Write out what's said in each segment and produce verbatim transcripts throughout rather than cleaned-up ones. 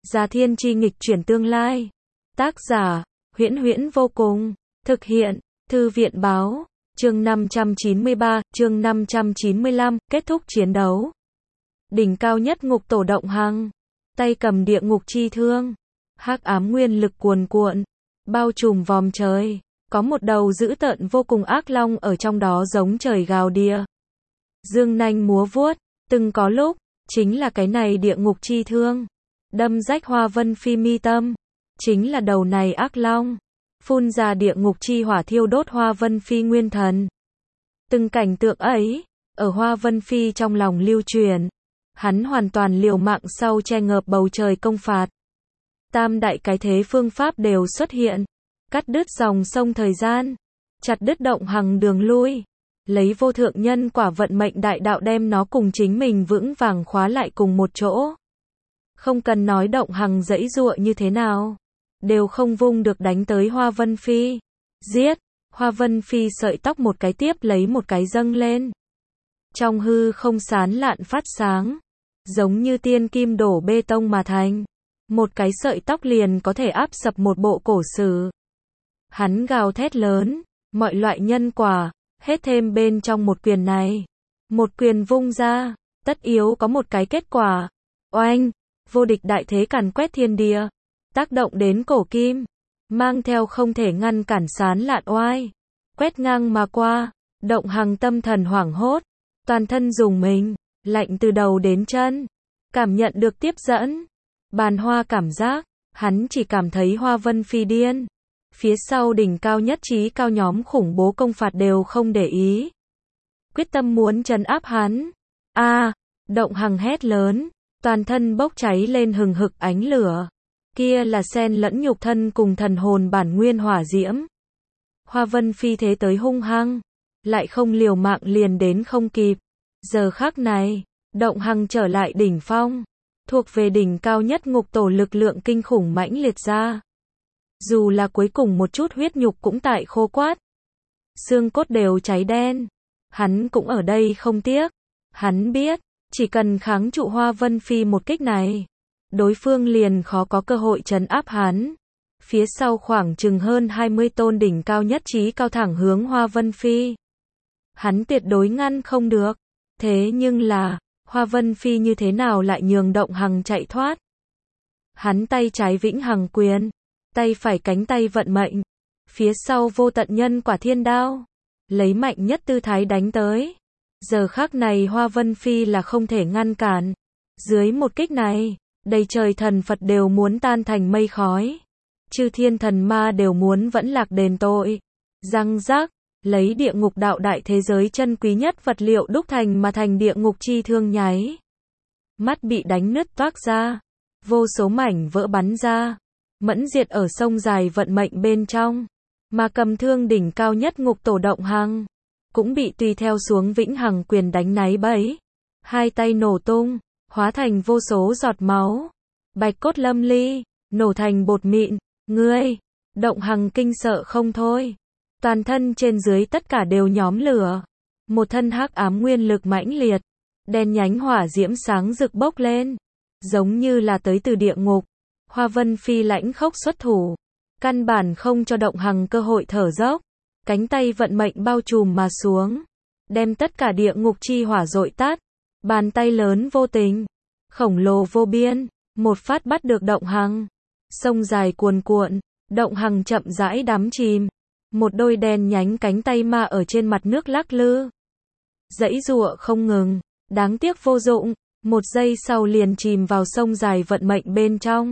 Già thiên chi nghịch chuyển tương lai. Tác giả, Huyễn Huyễn vô cùng. Thực hiện, Thư viện báo. Chương năm trăm chín mươi ba, chương năm trăm chín mươi lăm, kết thúc chiến đấu. Đỉnh cao nhất ngục tổ Động Hằng, tay cầm địa ngục chi thương, hắc ám nguyên lực cuồn cuộn, bao trùm vòm trời, có một đầu dữ tợn vô cùng ác long ở trong đó giống trời gào địa. Dương nanh múa vuốt, từng có lúc, chính là cái này địa ngục chi thương, đâm rách Hoa Vân Phi mi tâm, chính là đầu này ác long, phun ra địa ngục chi hỏa thiêu đốt Hoa Vân Phi nguyên thần. Từng cảnh tượng ấy, ở Hoa Vân Phi trong lòng lưu truyền, hắn hoàn toàn liều mạng sau che ngợp bầu trời công phạt. Tam đại cái thế phương pháp đều xuất hiện, cắt đứt dòng sông thời gian, chặt đứt Động Hằng đường lui, lấy vô thượng nhân quả vận mệnh đại đạo đem nó cùng chính mình vững vàng khóa lại cùng một chỗ. Không cần nói Động Hằng giãy giụa như thế nào, đều không vung được đánh tới Hoa Vân Phi. Giết! Hoa Vân Phi sợi tóc một cái tiếp lấy một cái dâng lên. Trong hư không sán lạn phát sáng, giống như tiên kim đổ bê tông mà thành. Một cái sợi tóc liền có thể áp sập một bộ cổ sử. Hắn gào thét lớn, mọi loại nhân quả, hết thêm bên trong một quyền này. Một quyền vung ra, tất yếu có một cái kết quả. Oanh! Vô địch đại thế càn quét thiên địa, tác động đến cổ kim, mang theo không thể ngăn cản sán lạn oai, quét ngang mà qua. Động Hằng tâm thần hoảng hốt, toàn thân rùng mình, lạnh từ đầu đến chân, cảm nhận được tiếp dẫn, bàn hoa cảm giác, hắn chỉ cảm thấy Hoa Vân Phi điên. Phía sau đỉnh cao nhất trí cao nhóm khủng bố công phạt đều không để ý, quyết tâm muốn trấn áp hắn. A, à, Động Hằng hét lớn, toàn thân bốc cháy lên hừng hực ánh lửa. Kia là xen lẫn nhục thân cùng thần hồn bản nguyên hỏa diễm. Hoa Vân Phi thế tới hung hăng, lại không liều mạng liền đến không kịp. Giờ khắc này, Động Hằng trở lại đỉnh phong, thuộc về đỉnh cao nhất ngục tổ lực lượng kinh khủng mãnh liệt ra. Dù là cuối cùng một chút huyết nhục cũng tại khô quát, xương cốt đều cháy đen, hắn cũng ở đây không tiếc. Hắn biết, chỉ cần kháng trụ Hoa Vân Phi một kích này, đối phương liền khó có cơ hội trấn áp hắn. Phía sau khoảng chừng hơn hai mươi tôn đỉnh cao nhất trí cao thẳng hướng Hoa Vân Phi. Hắn tuyệt đối ngăn không được. Thế nhưng là, Hoa Vân Phi như thế nào lại nhường Động Hằng chạy thoát? Hắn tay trái vĩnh hằng quyền, tay phải cánh tay vận mệnh, phía sau vô tận nhân quả thiên đao, lấy mạnh nhất tư thái đánh tới. Giờ khắc này Hoa Vân Phi là không thể ngăn cản. Dưới một kích này, đầy trời thần Phật đều muốn tan thành mây khói. Chư thiên thần ma đều muốn vẫn lạc đền tội. Răng rác, lấy địa ngục đạo đại thế giới chân quý nhất vật liệu đúc thành mà thành địa ngục chi thương nháy mắt bị đánh nứt toác ra, vô số mảnh vỡ bắn ra, mẫn diệt ở sông dài vận mệnh bên trong. Mà cầm thương đỉnh cao nhất ngục tổ Động Hằng cũng bị tùy theo xuống vĩnh hằng quyền đánh náy bẫy. Hai tay nổ tung, hóa thành vô số giọt máu, bạch cốt lâm ly, nổ thành bột mịn. Ngươi! Động Hằng kinh sợ không thôi, toàn thân trên dưới tất cả đều nhóm lửa, một thân hắc ám nguyên lực mãnh liệt, đen nhánh hỏa diễm sáng rực bốc lên, giống như là tới từ địa ngục. Hoa Vân Phi lãnh khốc xuất thủ, căn bản không cho Động Hằng cơ hội thở dốc, cánh tay vận mệnh bao trùm mà xuống, đem tất cả địa ngục chi hỏa dội tắt. Bàn tay lớn vô tình, khổng lồ vô biên, một phát bắt được Động Hằng. Sông dài cuồn cuộn, Động Hằng chậm rãi đắm chìm, một đôi đen nhánh cánh tay ma ở trên mặt nước lắc lư, giãy giụa không ngừng, đáng tiếc vô dụng, một giây sau liền chìm vào sông dài vận mệnh bên trong,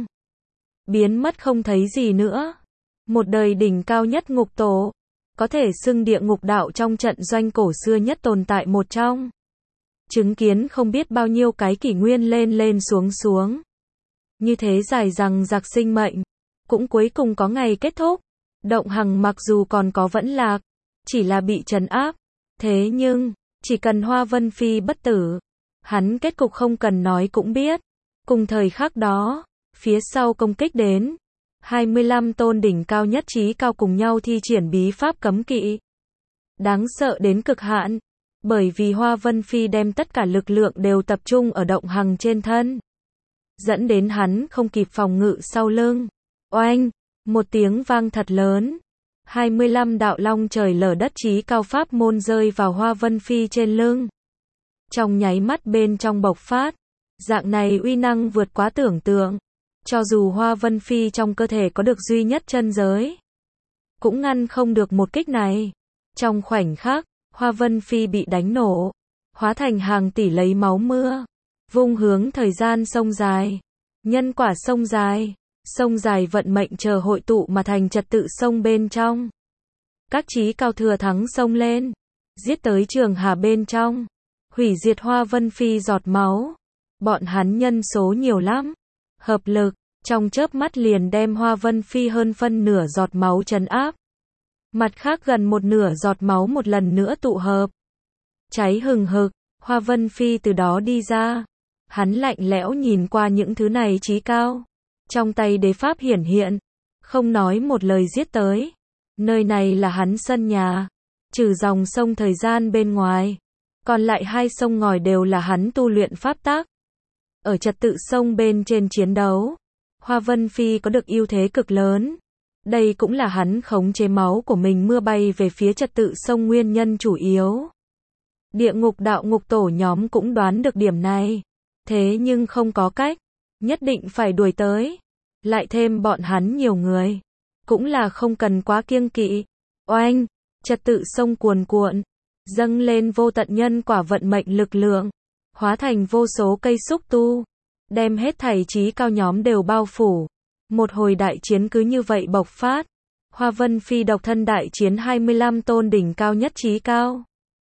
biến mất không thấy gì nữa. Một đời đỉnh cao nhất ngục tổ, có thể xưng địa ngục đạo trong trận doanh cổ xưa nhất tồn tại một trong, chứng kiến không biết bao nhiêu cái kỷ nguyên lên lên xuống xuống, như thế dài dằng dặc sinh mệnh, cũng cuối cùng có ngày kết thúc. Động Hằng mặc dù còn có vẫn lạc, chỉ là bị trấn áp, thế nhưng, chỉ cần Hoa Vân Phi bất tử, hắn kết cục không cần nói cũng biết. Cùng thời khắc đó, phía sau công kích đến, hai mươi lăm tôn đỉnh cao nhất trí cao cùng nhau thi triển bí pháp cấm kỵ. Đáng sợ đến cực hạn, bởi vì Hoa Vân Phi đem tất cả lực lượng đều tập trung ở Động Hằng trên thân. dẫn đến hắn không kịp phòng ngự sau lưng. Oanh, một tiếng vang thật lớn. hai mươi lăm đạo long trời lở đất chí cao pháp môn rơi vào Hoa Vân Phi trên lưng. Trong nháy mắt bên trong bộc phát, dạng này uy năng vượt quá tưởng tượng. Cho dù Hoa Vân Phi trong cơ thể có được duy nhất chân giới, cũng ngăn không được một kích này. Trong khoảnh khắc, Hoa Vân Phi bị đánh nổ, hóa thành hàng tỷ lấy máu mưa, vung hướng thời gian sông dài, nhân quả sông dài, sông dài vận mệnh chờ hội tụ mà thành trật tự sông bên trong. Các chí cao thừa thắng sông lên, giết tới trường hà bên trong, hủy diệt Hoa Vân Phi giọt máu. Bọn hắn nhân số nhiều lắm, hợp lực, trong chớp mắt liền đem Hoa Vân Phi hơn phân nửa giọt máu trấn áp. Mặt khác gần một nửa giọt máu một lần nữa tụ hợp. Cháy hừng hực, Hoa Vân Phi từ đó đi ra. Hắn lạnh lẽo nhìn qua những thứ này chí cao. Trong tay đế pháp hiển hiện, không nói một lời giết tới. Nơi này là hắn sân nhà, trừ dòng sông thời gian bên ngoài, còn lại hai sông ngòi đều là hắn tu luyện pháp tác. Ở trật tự sông bên trên chiến đấu, Hoa Vân Phi có được ưu thế cực lớn. Đây cũng là hắn khống chế máu của mình mưa bay về phía trật tự sông nguyên nhân chủ yếu. Địa ngục đạo ngục tổ nhóm cũng đoán được điểm này. Thế nhưng không có cách, nhất định phải đuổi tới. Lại thêm bọn hắn nhiều người, cũng là không cần quá kiêng kỵ. Oanh, trật tự sông cuồn cuộn, dâng lên vô tận nhân quả vận mệnh lực lượng, hóa thành vô số cây xúc tu, đem hết thảy chí cao nhóm đều bao phủ. Một hồi đại chiến cứ như vậy bộc phát. Hoa Vân Phi độc thân đại chiến hai mươi lăm tôn đỉnh cao nhất chí cao.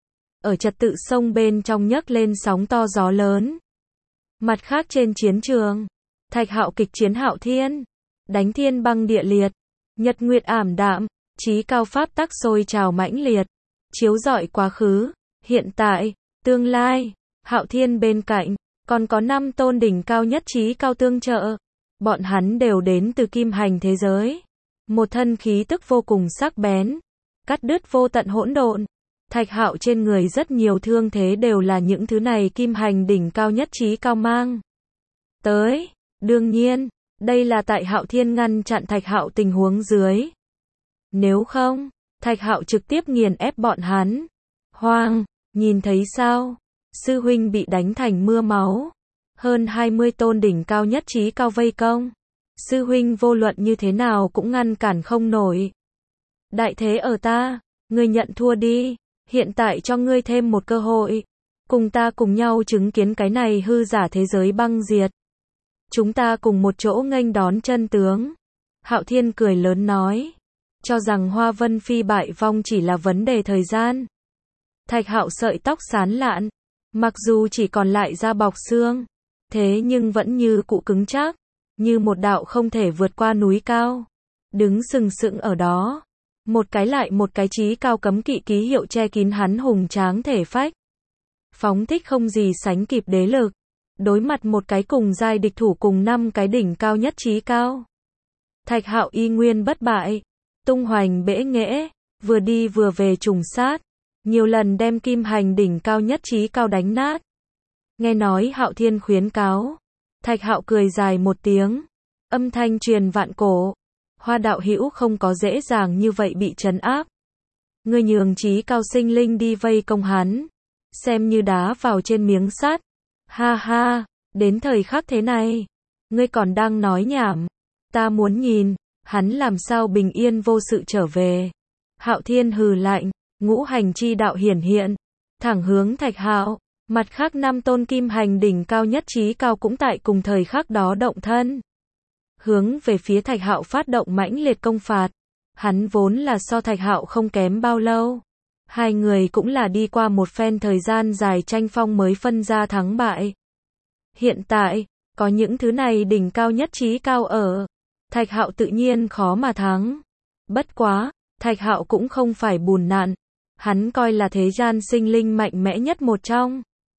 Ở trật tự sông bên trong nhấc lên sóng to gió lớn. Mặt khác trên chiến trường, Thạch Hạo kịch chiến Hạo Thiên, đánh thiên băng địa liệt, nhật nguyệt ảm đạm, chí cao pháp tắc sôi trào mãnh liệt, chiếu rọi quá khứ, hiện tại, tương lai. Hạo Thiên bên cạnh, còn có năm tôn đỉnh cao nhất chí cao tương trợ. Bọn hắn đều đến từ kim hành thế giới. Một thân khí tức vô cùng sắc bén, cắt đứt vô tận hỗn độn. Thạch Hạo trên người rất nhiều thương thế đều là những thứ này kim hành đỉnh cao nhất chí cao mang tới. Đương nhiên, đây là tại Hạo Thiên ngăn chặn Thạch Hạo tình huống dưới. Nếu không, Thạch Hạo trực tiếp nghiền ép bọn hắn. Hoang, nhìn thấy sao? Sư huynh bị đánh thành mưa máu. Hơn hai mươi tôn đỉnh cao nhất chí cao vây công. Sư huynh vô luận như thế nào cũng ngăn cản không nổi. Đại thế ở ta, ngươi nhận thua đi. Hiện tại cho ngươi thêm một cơ hội. Cùng ta cùng nhau chứng kiến cái này hư giả thế giới băng diệt. Chúng ta cùng một chỗ nghênh đón chân tướng. Hạo Thiên cười lớn nói. Cho rằng Hoa Vân Phi bại vong chỉ là vấn đề thời gian. Thạch Hạo sợi tóc sán lạn. Mặc dù chỉ còn lại da bọc xương, thế nhưng vẫn như cụ cứng chắc, như một đạo không thể vượt qua núi cao. Đứng sừng sững ở đó. Một cái lại một cái chí cao cấm kỵ ký hiệu che kín hắn hùng tráng thể phách. Phóng thích không gì sánh kịp đế lực. Đối mặt một cái cùng giai địch thủ cùng năm cái đỉnh cao nhất chí cao. Thạch Hạo y nguyên bất bại. Tung hoành bẽ nghễ, vừa đi vừa về trùng sát. Nhiều lần đem kim hành đỉnh cao nhất chí cao đánh nát. Nghe nói Hạo Thiên khuyến cáo. Thạch Hạo cười dài một tiếng. Âm thanh truyền vạn cổ. Hoa đạo hữu không có dễ dàng như vậy bị trấn áp. Ngươi nhường chí cao sinh linh đi vây công hắn. Xem như đá vào trên miếng sắt. Ha ha, đến thời khắc thế này. Ngươi còn đang nói nhảm. Ta muốn nhìn, hắn làm sao bình yên vô sự trở về. Hạo Thiên hừ lạnh. Ngũ hành chi đạo hiển hiện, thẳng hướng Thạch Hạo. Mặt khác năm tôn kim hành đỉnh cao nhất chí cao cũng tại cùng thời khắc đó động thân. Hướng về phía Thạch Hạo phát động mãnh liệt công phạt. Hắn vốn là so Thạch Hạo không kém bao lâu. Hai người cũng là đi qua một phen thời gian dài tranh phong mới phân ra thắng bại. Hiện tại, có những thứ này đỉnh cao nhất chí cao ở. Thạch Hạo tự nhiên khó mà thắng. Bất quá, Thạch Hạo cũng không phải bùn nạn. Hắn coi là thế gian sinh linh mạnh mẽ nhất một trong.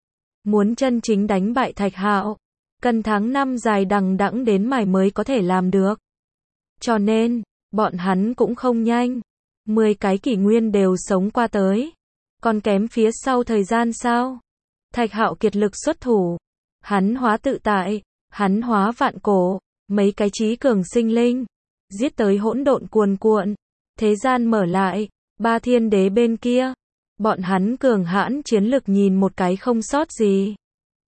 Muốn chân chính đánh bại Thạch Hạo, cần tháng năm dài đằng đẵng đến mài mới có thể làm được. Cho nên, bọn hắn cũng không nhanh. Mười cái kỷ nguyên đều sống qua tới. Còn kém phía sau thời gian sao? Thạch Hạo kiệt lực xuất thủ. Hắn hóa tự tại. Hắn hóa vạn cổ, mấy cái trí cường sinh linh, giết tới hỗn độn cuồn cuộn, thế gian mở lại, ba thiên đế bên kia, bọn hắn cường hãn chiến lực nhìn một cái không sót gì.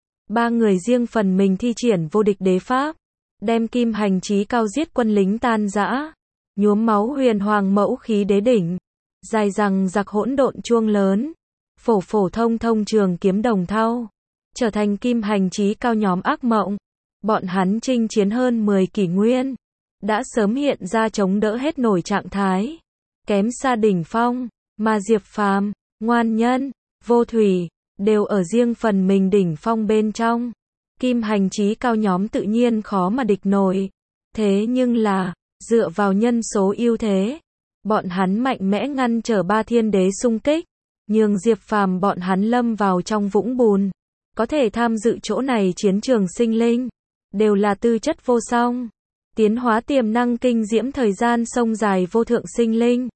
Ba người riêng phần mình thi triển vô địch đế pháp, đem kim hành chí cao giết quân lính tan rã, nhuốm máu huyền hoàng mẫu khí đế đỉnh, dài rằng giặc hỗn độn chuông lớn, phổ phổ thông thông trường kiếm đồng thau, trở thành kim hành chí cao nhóm ác mộng. Bọn hắn chinh chiến hơn mười kỷ nguyên, đã sớm hiện ra chống đỡ hết nổi trạng thái, kém xa đỉnh phong, mà Diệp Phàm, Ngoan Nhân, Vô Thủy, đều ở riêng phần mình đỉnh phong bên trong. Kim hành chí cao nhóm tự nhiên khó mà địch nổi. Thế nhưng là, dựa vào nhân số ưu thế, bọn hắn mạnh mẽ ngăn trở ba thiên đế xung kích, nhường Diệp Phàm bọn hắn lâm vào trong vũng bùn. Có thể tham dự chỗ này chiến trường sinh linh, đều là tư chất vô song, tiến hóa tiềm năng kinh diễm thời gian sông dài vô thượng sinh linh.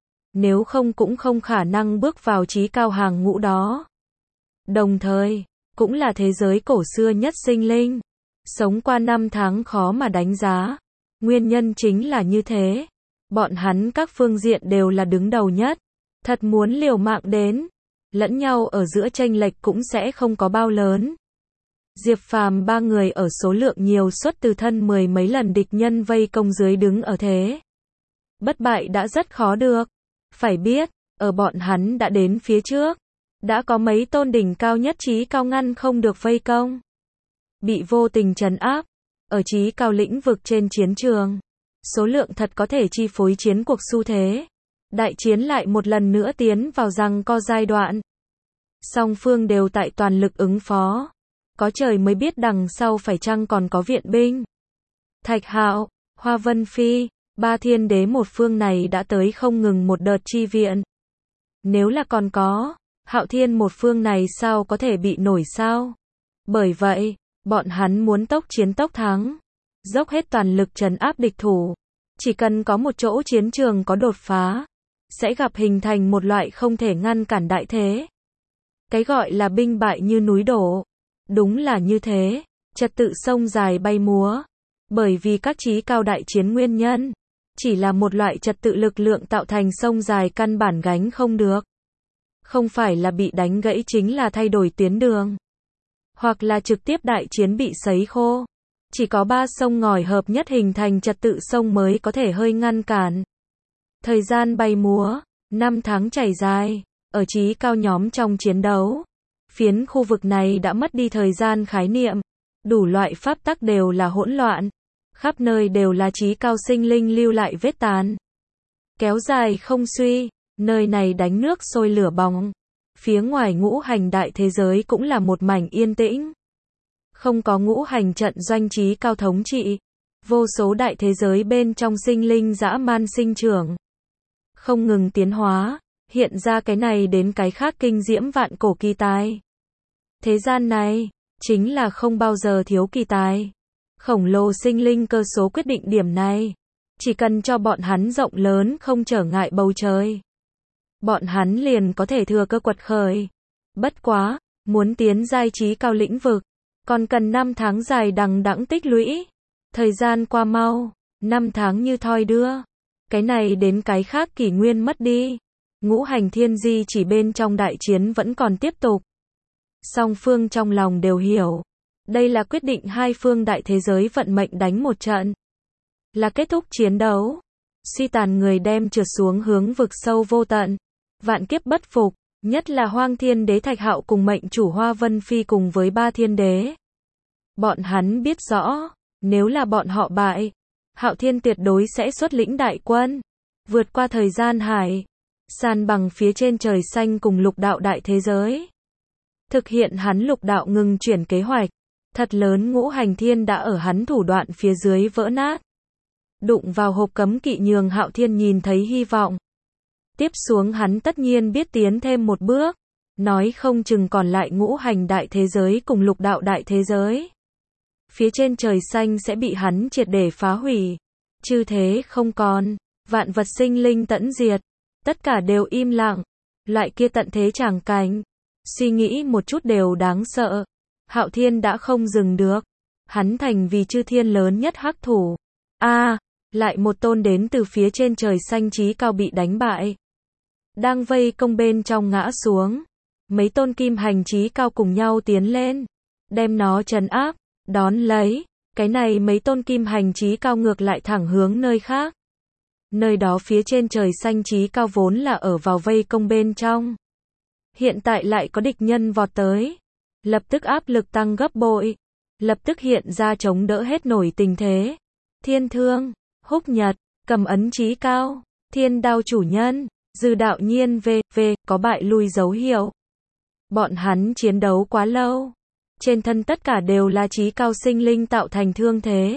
Nếu không cũng không khả năng bước vào chí cao hàng ngũ đó. Đồng thời, cũng là thế giới cổ xưa nhất sinh linh. Sống qua năm tháng khó mà đánh giá. Nguyên nhân chính là như thế. Bọn hắn các phương diện đều là đứng đầu nhất. Thật muốn liều mạng đến, lẫn nhau ở giữa chênh lệch cũng sẽ không có bao lớn. Diệp Phàm ba người ở số lượng nhiều suất từ thân mười mấy lần địch nhân vây công dưới đứng ở thế bất bại đã rất khó được. Phải biết, ở bọn hắn đã đến phía trước, đã có mấy tôn đỉnh cao nhất chí cao ngăn không được vây công, bị vô tình trấn áp, ở chí cao lĩnh vực trên chiến trường. Số lượng thật có thể chi phối chiến cuộc xu thế. Đại chiến lại một lần nữa tiến vào giằng co giai đoạn. Song phương đều tại toàn lực ứng phó. Có trời mới biết đằng sau phải chăng còn có viện binh. Thạch Hạo, Hoa Vân Phi, ba thiên đế một phương này đã tới không ngừng một đợt chi viện. Nếu là còn có, Hạo Thiên một phương này sao có thể bị nổi sao? Bởi vậy, bọn hắn muốn tốc chiến tốc thắng, dốc hết toàn lực trấn áp địch thủ. Chỉ cần có một chỗ chiến trường có đột phá, sẽ gặp hình thành một loại không thể ngăn cản đại thế. Cái gọi là binh bại như núi đổ. Đúng là như thế, trật tự sông dài bay múa. Bởi vì các chí cao đại chiến nguyên nhân, chỉ là một loại trật tự lực lượng tạo thành sông dài căn bản gánh không được. Không phải là bị đánh gãy chính là thay đổi tuyến đường. Hoặc là trực tiếp đại chiến bị sấy khô. Chỉ có ba sông ngòi hợp nhất hình thành trật tự sông mới có thể hơi ngăn cản. Thời gian bay múa, năm tháng chảy dài, ở chí cao nhóm trong chiến đấu. Phiến khu vực này đã mất đi thời gian khái niệm, đủ loại pháp tắc đều là hỗn loạn, khắp nơi đều là chí cao sinh linh lưu lại vết tàn. Kéo dài không suy, nơi này đánh nước sôi lửa bỏng. Phía ngoài ngũ hành đại thế giới cũng là một mảnh yên tĩnh. Không có ngũ hành trận doanh chí cao thống trị, vô số đại thế giới bên trong sinh linh dã man sinh trưởng. Không ngừng tiến hóa, hiện ra cái này đến cái khác kinh diễm vạn cổ kỳ tài. Thế gian này, chính là không bao giờ thiếu kỳ tài. Khổng lồ sinh linh cơ số quyết định điểm này. Chỉ cần cho bọn hắn rộng lớn không trở ngại bầu trời. Bọn hắn liền có thể thừa cơ quật khởi. Bất quá, muốn tiến giai chí cao lĩnh vực, còn cần năm tháng dài đằng đẵng tích lũy. Thời gian qua mau, năm tháng như thoi đưa. Cái này đến cái khác kỷ nguyên mất đi. Ngũ hành thiên di chỉ bên trong đại chiến vẫn còn tiếp tục. Song phương trong lòng đều hiểu. Đây là quyết định hai phương đại thế giới vận mệnh đánh một trận. Là kết thúc chiến đấu. Suy tàn người đem trượt xuống hướng vực sâu vô tận. Vạn kiếp bất phục. Nhất là Hoang Thiên Đế Thạch Hạo cùng mệnh chủ Hoa Vân Phi cùng với ba thiên đế. Bọn hắn biết rõ. Nếu là bọn họ bại, Hạo Thiên tuyệt đối sẽ xuất lĩnh đại quân. Vượt qua thời gian hải. San bằng phía trên trời xanh cùng lục đạo đại thế giới. Thực hiện hắn lục đạo ngừng chuyển kế hoạch. Thật lớn ngũ hành thiên đã ở hắn thủ đoạn phía dưới vỡ nát. Đụng vào hộp cấm kỵ nhường Hạo Thiên nhìn thấy hy vọng. Tiếp xuống hắn tất nhiên biết tiến thêm một bước. Nói không chừng còn lại ngũ hành đại thế giới cùng lục đạo đại thế giới. Phía trên trời xanh sẽ bị hắn triệt để phá hủy. Chư thế không còn. Vạn vật sinh linh tẫn diệt. Tất cả đều im lặng. Loại kia tận thế tràng cảnh. Suy nghĩ một chút đều đáng sợ. Hạo Thiên đã không dừng được. hắn thành vì chư thiên lớn nhất hắc thủ. A, à, lại một tôn đến từ phía trên trời xanh chí cao bị đánh bại. Đang vây công bên trong ngã xuống. Mấy tôn kim hành chí cao cùng nhau tiến lên, đem nó trấn áp, đón lấy. Cái này mấy tôn kim hành chí cao ngược lại thẳng hướng nơi khác. Nơi đó phía trên trời xanh chí cao vốn là ở vào vây công bên trong. Hiện tại lại có địch nhân vọt tới. Lập tức áp lực tăng gấp bội. Lập tức hiện ra chống đỡ hết nổi tình thế. Thiên Thương, Húc Nhật, cầm ấn chí cao, Thiên Đao chủ nhân, Dư đạo nhiên v v có bại lui dấu hiệu. Bọn hắn chiến đấu quá lâu. Trên thân tất cả đều là chí cao sinh linh tạo thành thương thế.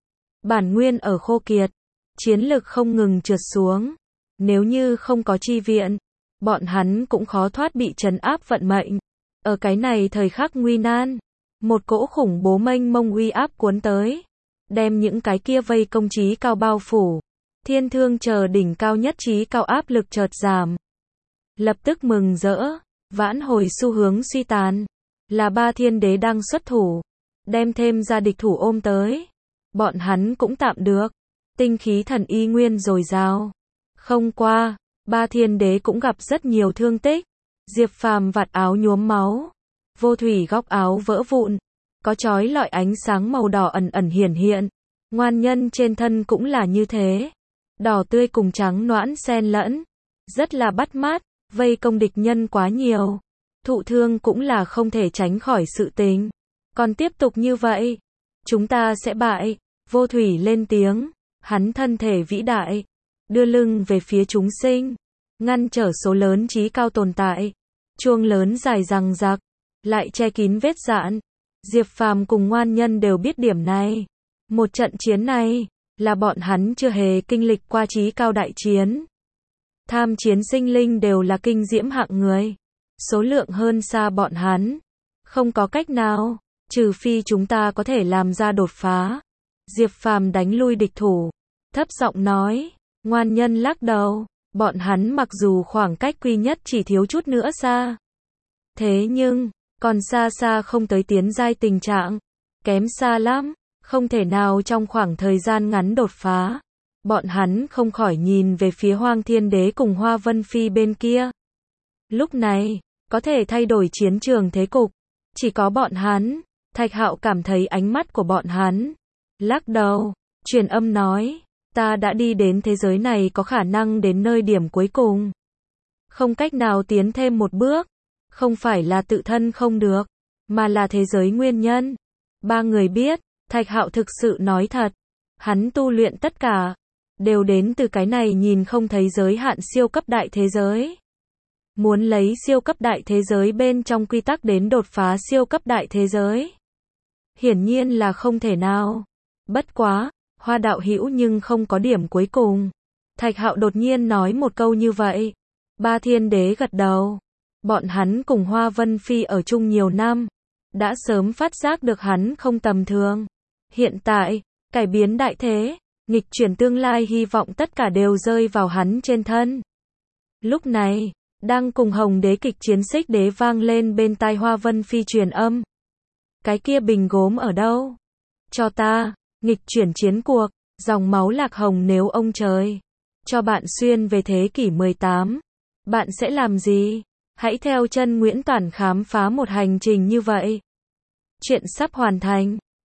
Bản nguyên ở khô kiệt. Chiến lực không ngừng trượt xuống. Nếu như không có chi viện, bọn hắn cũng khó thoát bị trấn áp vận mệnh. Ở cái này thời khắc nguy nan, một cỗ khủng bố mênh mông uy áp cuốn tới, đem những cái kia vây công chí cao bao phủ. Thiên Thương chờ đỉnh cao nhất chí cao áp lực chợt giảm. Lập tức mừng rỡ, vãn hồi xu hướng suy tàn. Là ba thiên đế đang xuất thủ, đem thêm ra địch thủ ôm tới. Bọn hắn cũng tạm được. Tinh khí thần y nguyên dồi dào. Không qua, ba thiên đế cũng gặp rất nhiều thương tích. Diệp Phàm vạt áo nhuốm máu. Vô thủy góc áo vỡ vụn. Có chói lọi ánh sáng màu đỏ ẩn ẩn hiển hiện. Ngoan nhân trên thân cũng là như thế. Đỏ tươi cùng trắng noãn xen lẫn. Rất là bắt mắt, vây công địch nhân quá nhiều. Thụ thương cũng là không thể tránh khỏi sự tình. Còn tiếp tục như vậy, chúng ta sẽ bại. Vô thủy lên tiếng. Hắn thân thể vĩ đại, đưa lưng về phía chúng sinh, ngăn trở số lớn chí cao tồn tại. Chuông lớn dài răng rạc, lại che kín vết dạn. Diệp Phàm cùng ngoan nhân đều biết điểm này. Một trận chiến này, là bọn hắn chưa hề kinh lịch qua chí cao đại chiến. Tham chiến sinh linh đều là kinh diễm hạng người. Số lượng hơn xa bọn hắn. Không có cách nào, trừ phi chúng ta có thể làm ra đột phá. Diệp Phàm đánh lui địch thủ, thấp giọng nói. Ngoan nhân lắc đầu, bọn hắn mặc dù khoảng cách quy nhất chỉ thiếu chút nữa xa. Thế nhưng, còn xa xa không tới tiến giai tình trạng. Kém xa lắm, không thể nào trong khoảng thời gian ngắn đột phá. Bọn hắn không khỏi nhìn về phía Hoang Thiên Đế cùng Hoa Vân Phi bên kia. Lúc này, có thể thay đổi chiến trường thế cục. Chỉ có bọn hắn. Thạch Hạo cảm thấy ánh mắt của bọn hắn. Lắc đầu, truyền âm nói, ta đã đi đến thế giới này có khả năng đến nơi điểm cuối cùng. Không cách nào tiến thêm một bước. Không phải là tự thân không được, mà là thế giới nguyên nhân. Ba người biết, Thạch Hạo thực sự nói thật. Hắn tu luyện tất cả, đều đến từ cái này nhìn không thấy giới hạn siêu cấp đại thế giới. Muốn lấy siêu cấp đại thế giới bên trong quy tắc đến đột phá siêu cấp đại thế giới. Hiển nhiên là không thể nào. Bất quá, Hoa đạo hữu nhưng không có điểm cuối cùng. Thạch Hạo đột nhiên nói một câu như vậy. Ba thiên đế gật đầu. Bọn hắn cùng Hoa Vân Phi ở chung nhiều năm. Đã sớm phát giác được hắn không tầm thường. Hiện tại, cải biến đại thế, nghịch chuyển tương lai hy vọng tất cả đều rơi vào hắn trên thân. Lúc này, đang cùng Hồng Đế kịch chiến Xích Đế vang lên bên tai Hoa Vân Phi truyền âm. Cái kia bình gốm ở đâu? Cho ta, nghịch chuyển chiến cuộc, dòng máu lạc hồng nếu ông trời cho bạn xuyên về thế kỷ mười tám, bạn sẽ làm gì? Hãy theo chân Nguyễn Toản khám phá một hành trình như vậy. Chuyện sắp hoàn thành.